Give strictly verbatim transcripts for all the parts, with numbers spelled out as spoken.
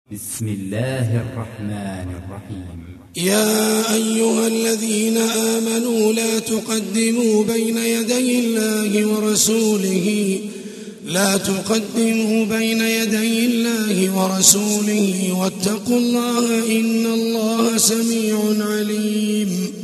بسم الله الرحمن الرحيم. يا أيها الذين آمنوا لا تقدموا بين يدي الله ورسوله لا تقدموا بين يدي الله ورسوله واتقوا الله إن الله سميع عليم.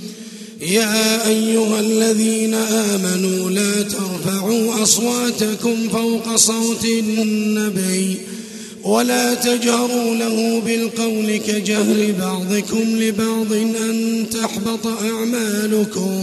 يا أيها الذين آمنوا لا ترفعوا أصواتكم فوق صوت النبي ولا تجهروا له بالقول كجهر بعضكم لبعض أن تحبط أعمالكم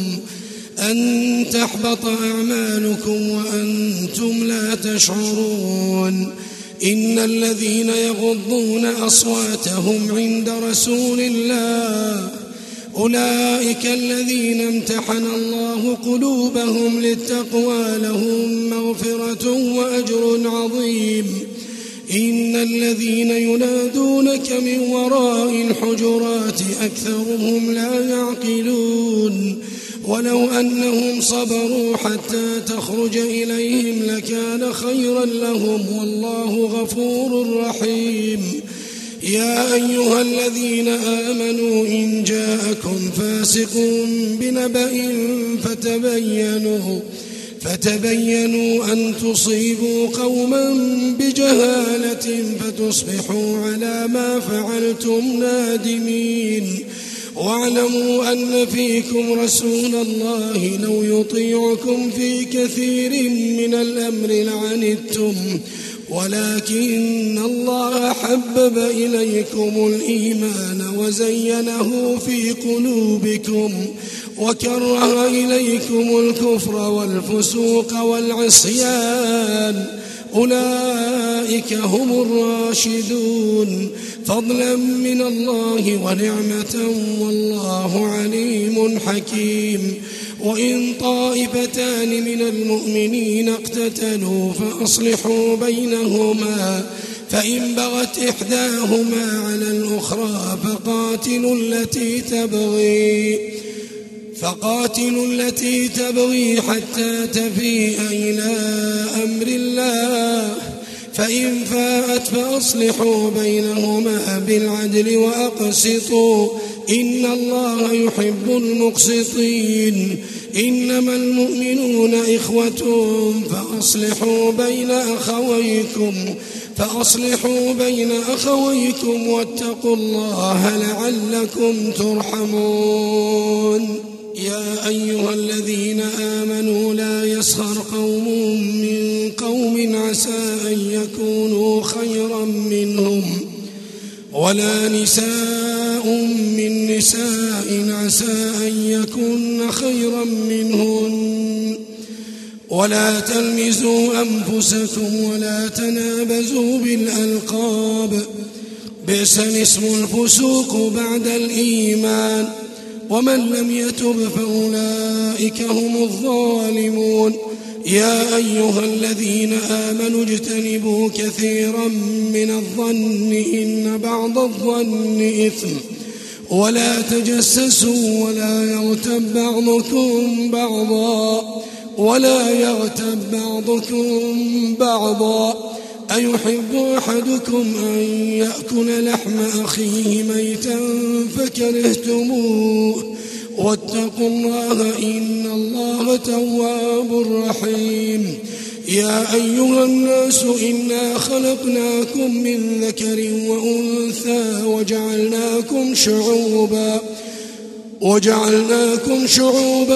أن تحبط أعمالكم وأنتم لا تشعرون. إن الذين يغضون أصواتهم عند رسول الله أولئك الذين امتحن الله قلوبهم للتقوى لهم مغفرة وأجر عظيم. إن الذين ينادونك من وراء الحجرات أكثرهم لا يعقلون. ولو أنهم صبروا حتى تخرج إليهم لكان خيرا لهم والله غفور رحيم. يا أيها الذين آمنوا إن جاءكم فاسق بنبأ فتبينوا فتبينوا أن تصيبوا قوما بجهالة فتصبحوا على ما فعلتم نادمين. واعلموا أن فيكم رسول الله لو يطيعكم في كثير من الأمر لعنتم ولكن الله حبب إليكم الإيمان وزينه في قلوبكم وكره إليكم الكفر والفسوق والعصيان أولئك هم الراشدون فضلا من الله ونعمة والله عليم حكيم. وإن طائفتان من المؤمنين اقتتلوا فأصلحوا بينهما فإن بغت إحداهما على الأخرى فقاتلوا التي تبغي فقاتلوا التي تبغي حتى تفيء إلى أمر الله فإن فاءت فأصلحوا بينهما بالعدل وأقسطوا إن الله يحب المقسطين. إنما المؤمنون إخوة فأصلحوا بين أخويكم فأصلحوا بين أخويكم واتقوا الله لعلكم ترحمون. يا أيها الذين آمنوا لا يسخر قوم من قوم عسى أن يكونوا خيرا منهم ولا نساء من نساء عسى أن يكون خيرا منهن ولا تلمزوا أنفسكم ولا تنابزوا بالألقاب بئس الاسم الفسوق بعد الإيمان ومن لم يتب فأولئك هم الظالمون. يا أيها الذين آمنوا اجتنبوا كثيرا من الظن إن بعض الظن إثم ولا تجسسوا ولا يغتب بعضكم بعضا ولا يغتب بعضكم بعضا أيحب أحدكم أن يأكل لحم أخيه ميتا فكرهتموه واتقوا الله إن الله تواب رحيم. يا أيها الناس إنا خلقناكم من ذكر وأنثى وجعلناكم شعوبا وجعلناكم شعوبا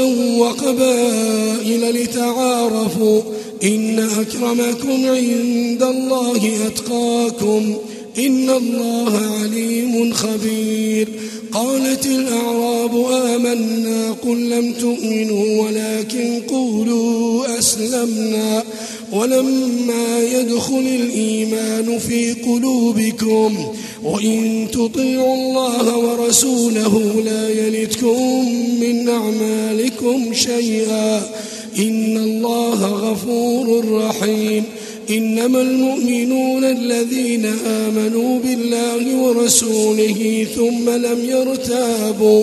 وقبائل لتعارفوا إن أكرمكم عند الله أتقاكم إن الله عليم خبير. قالت الأعراب آمنا قل لم تؤمنوا ولكن قولوا أسلمنا ولما يدخل الإيمان في قلوبكم وإن تطيعوا الله ورسوله لا يلتكم من أعمالكم شيئا إن الله غفور رحيم. إنما المؤمنون الذين آمنوا بالله ورسوله ثم لم يرتابوا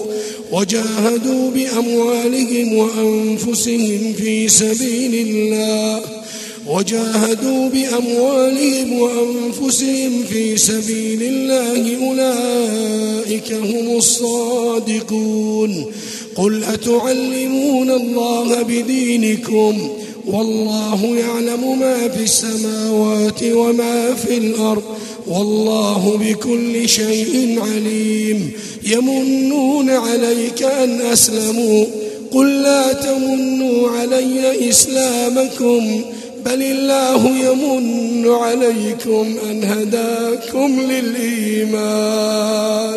وجاهدوا بأموالهم وأنفسهم في سبيل الله وجاهدوا بأموالهم وأنفسهم في سبيل الله أولئك هم الصادقون. قل أتعلمون الله بدينكم والله يعلم ما في السماوات وما في الأرض والله بكل شيء عليم. يمنون عليك أن أسلموا قل لا تمنوا علي إسلامكم بل الله يمن عليكم أن هداكم للإيمان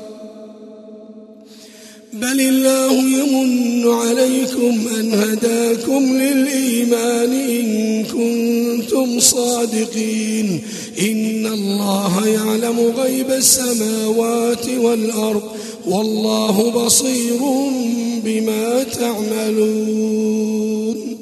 بل الله يمن عليكم أن هداكم للإيمان إن كنتم صادقين. إن الله يعلم غيب السماوات والأرض والله بصير بما تعملون.